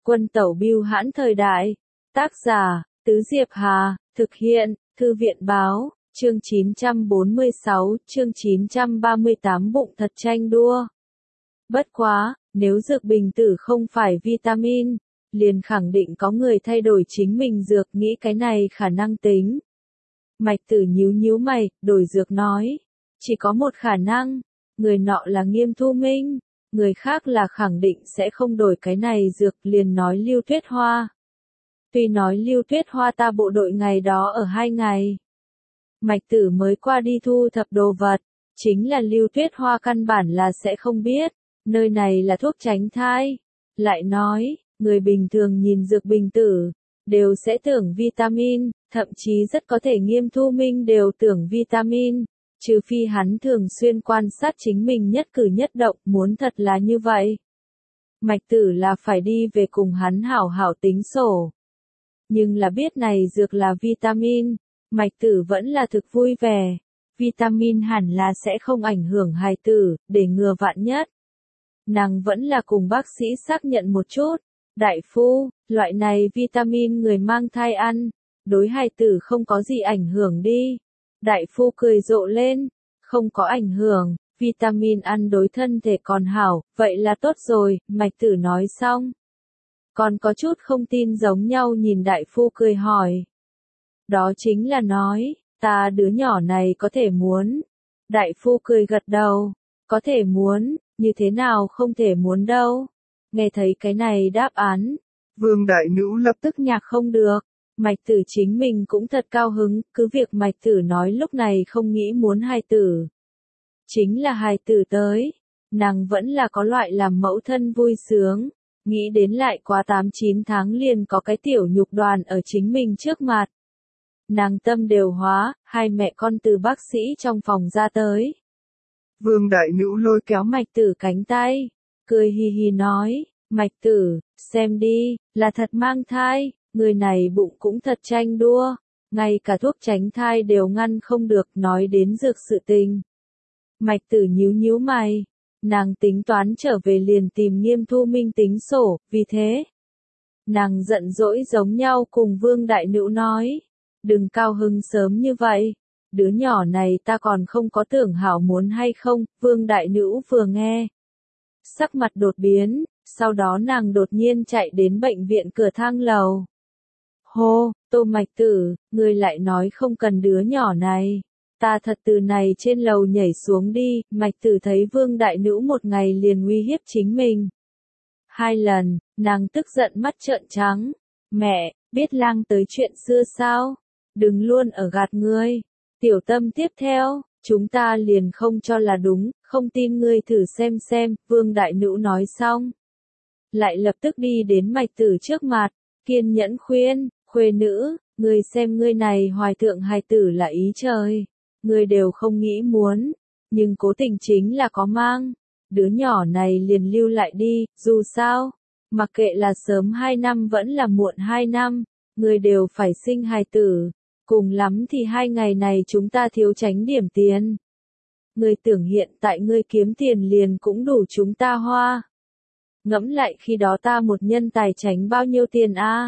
Quân tẩu bưu hãn thời đại. Tác giả, Tứ Diệp Hà, thực hiện, Thư viện báo, chương 946, chương 938 bụng thật tranh đua. Bất quá, nếu dược bình tử không phải vitamin, liền khẳng định có người thay đổi chính mình dược, nghĩ cái này khả năng tính. Mạch Tử nhíu nhíu mày, đổi dược nói. Chỉ có một khả năng, người nọ là Nghiêm Thu Minh, người khác là khẳng định sẽ không đổi cái này dược, liền nói Lưu Tuyết Hoa. Tuy nói Lưu Tuyết Hoa ta bộ đội ngày đó ở 2 ngày. Mạch Tử mới qua đi thu thập đồ vật, chính là Lưu Tuyết Hoa căn bản là sẽ không biết, nơi này là thuốc tránh thai. Lại nói, người bình thường nhìn dược bình tử, đều sẽ tưởng vitamin, thậm chí rất có thể Nghiêm Thu Minh đều tưởng vitamin, trừ phi hắn thường xuyên quan sát chính mình nhất cử nhất động, muốn thật là như vậy. Mạch Tử là phải đi về cùng hắn hảo hảo tính sổ. Nhưng là biết này dược là vitamin, Mạch Tử vẫn là thực vui vẻ. Vitamin hẳn là sẽ không ảnh hưởng hài tử, để ngừa vạn nhất. Nàng vẫn là cùng bác sĩ xác nhận một chút. Đại phu, loại này vitamin người mang thai ăn, đối hài tử không có gì ảnh hưởng đi. Đại phu cười rộ lên, không có ảnh hưởng, vitamin ăn đối thân thể còn hảo, vậy là tốt rồi, Mạch Tử nói xong. Còn có chút không tin giống nhau nhìn đại phu cười hỏi. Đó chính là nói, ta đứa nhỏ này có thể muốn. Đại phu cười gật đầu, có thể muốn, như thế nào không thể muốn đâu. Nghe thấy cái này đáp án, Vương Đại Nữ lập tức nhạc không được. Mạch Tử chính mình cũng thật cao hứng, cứ việc Mạch Tử nói lúc này không nghĩ muốn hài tử. Chính là hài tử tới, nàng vẫn là có loại làm mẫu thân vui sướng, nghĩ đến lại quá 8-9 tháng liền có cái tiểu nhục đoàn ở chính mình trước mặt. Nàng tâm đều hóa, hai mẹ con từ bác sĩ trong phòng ra tới. Vương Đại Nữ lôi kéo Mạch Tử cánh tay, cười hì hì nói, Mạch Tử, xem đi, là thật mang thai. Người này bụng cũng thật tranh đua, ngay cả thuốc tránh thai đều ngăn không được, nói đến dược sự tình. Mạch Tử nhíu nhíu mày, nàng tính toán trở về liền tìm Nghiêm Thu Minh tính sổ, vì thế. Nàng giận dỗi giống nhau cùng Vương Đại Nữ nói, đừng cao hứng sớm như vậy, đứa nhỏ này ta còn không có tưởng hảo muốn hay không. Vương Đại Nữ vừa nghe, sắc mặt đột biến, sau đó nàng đột nhiên chạy đến bệnh viện cửa thang lầu. Hô, Tô Mạch Tử, ngươi lại nói không cần đứa nhỏ này. Ta thật từ này trên lầu nhảy xuống đi. Mạch Tử thấy Vương Đại Nữ một ngày liền uy hiếp chính mình. 2 lần, nàng tức giận mắt trợn trắng. Mẹ, biết lang tới chuyện xưa sao? Đừng luôn ở gạt ngươi. Tiểu Tâm tiếp theo, chúng ta liền không cho là đúng, không tin ngươi thử xem. Vương Đại Nữ nói xong, lại lập tức đi đến Mạch Tử trước mặt, kiên nhẫn khuyên. Khuê nữ, ngươi xem ngươi này hoài thượng hài tử là ý trời, ngươi đều không nghĩ muốn, nhưng cố tình chính là có mang, đứa nhỏ này liền lưu lại đi, dù sao, mặc kệ là sớm 2 năm vẫn là muộn 2 năm, ngươi đều phải sinh hài tử, cùng lắm thì 2 ngày này chúng ta thiếu tránh điểm tiền. Ngươi tưởng hiện tại ngươi kiếm tiền liền cũng đủ chúng ta hoa. Ngẫm lại khi đó ta một nhân tài tránh bao nhiêu tiền a?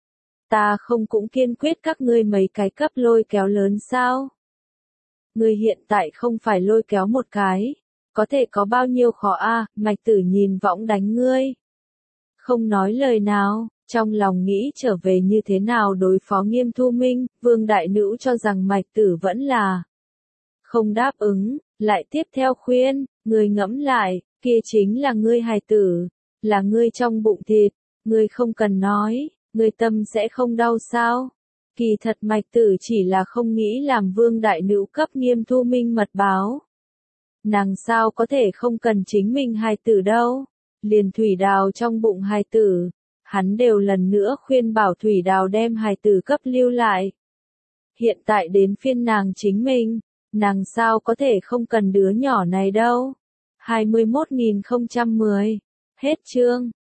Ta không cũng kiên quyết các ngươi mấy cái cấp lôi kéo lớn sao? Ngươi hiện tại không phải lôi kéo một cái, có thể có bao nhiêu khó a? Mạch Tử nhìn võng đánh ngươi. Không nói lời nào, trong lòng nghĩ trở về như thế nào đối phó Nghiêm Thu Minh. Vương Đại Nữ cho rằng Mạch Tử vẫn là không đáp ứng, lại tiếp theo khuyên, ngươi ngẫm lại, kia chính là ngươi hài tử, là ngươi trong bụng thịt, ngươi không cần nói. Người tâm sẽ không đau sao? Kỳ thật Mạch Tử chỉ là không nghĩ làm Vương Đại Nữ cấp Nghiêm Thu Minh mật báo. Nàng sao có thể không cần chính mình hài tử đâu? Liền Thủy Đào trong bụng hài tử, hắn đều lần nữa khuyên bảo Thủy Đào đem hài tử cấp lưu lại. Hiện tại đến phiên nàng chính mình, nàng sao có thể không cần đứa nhỏ này đâu? 21.010 Hết chương.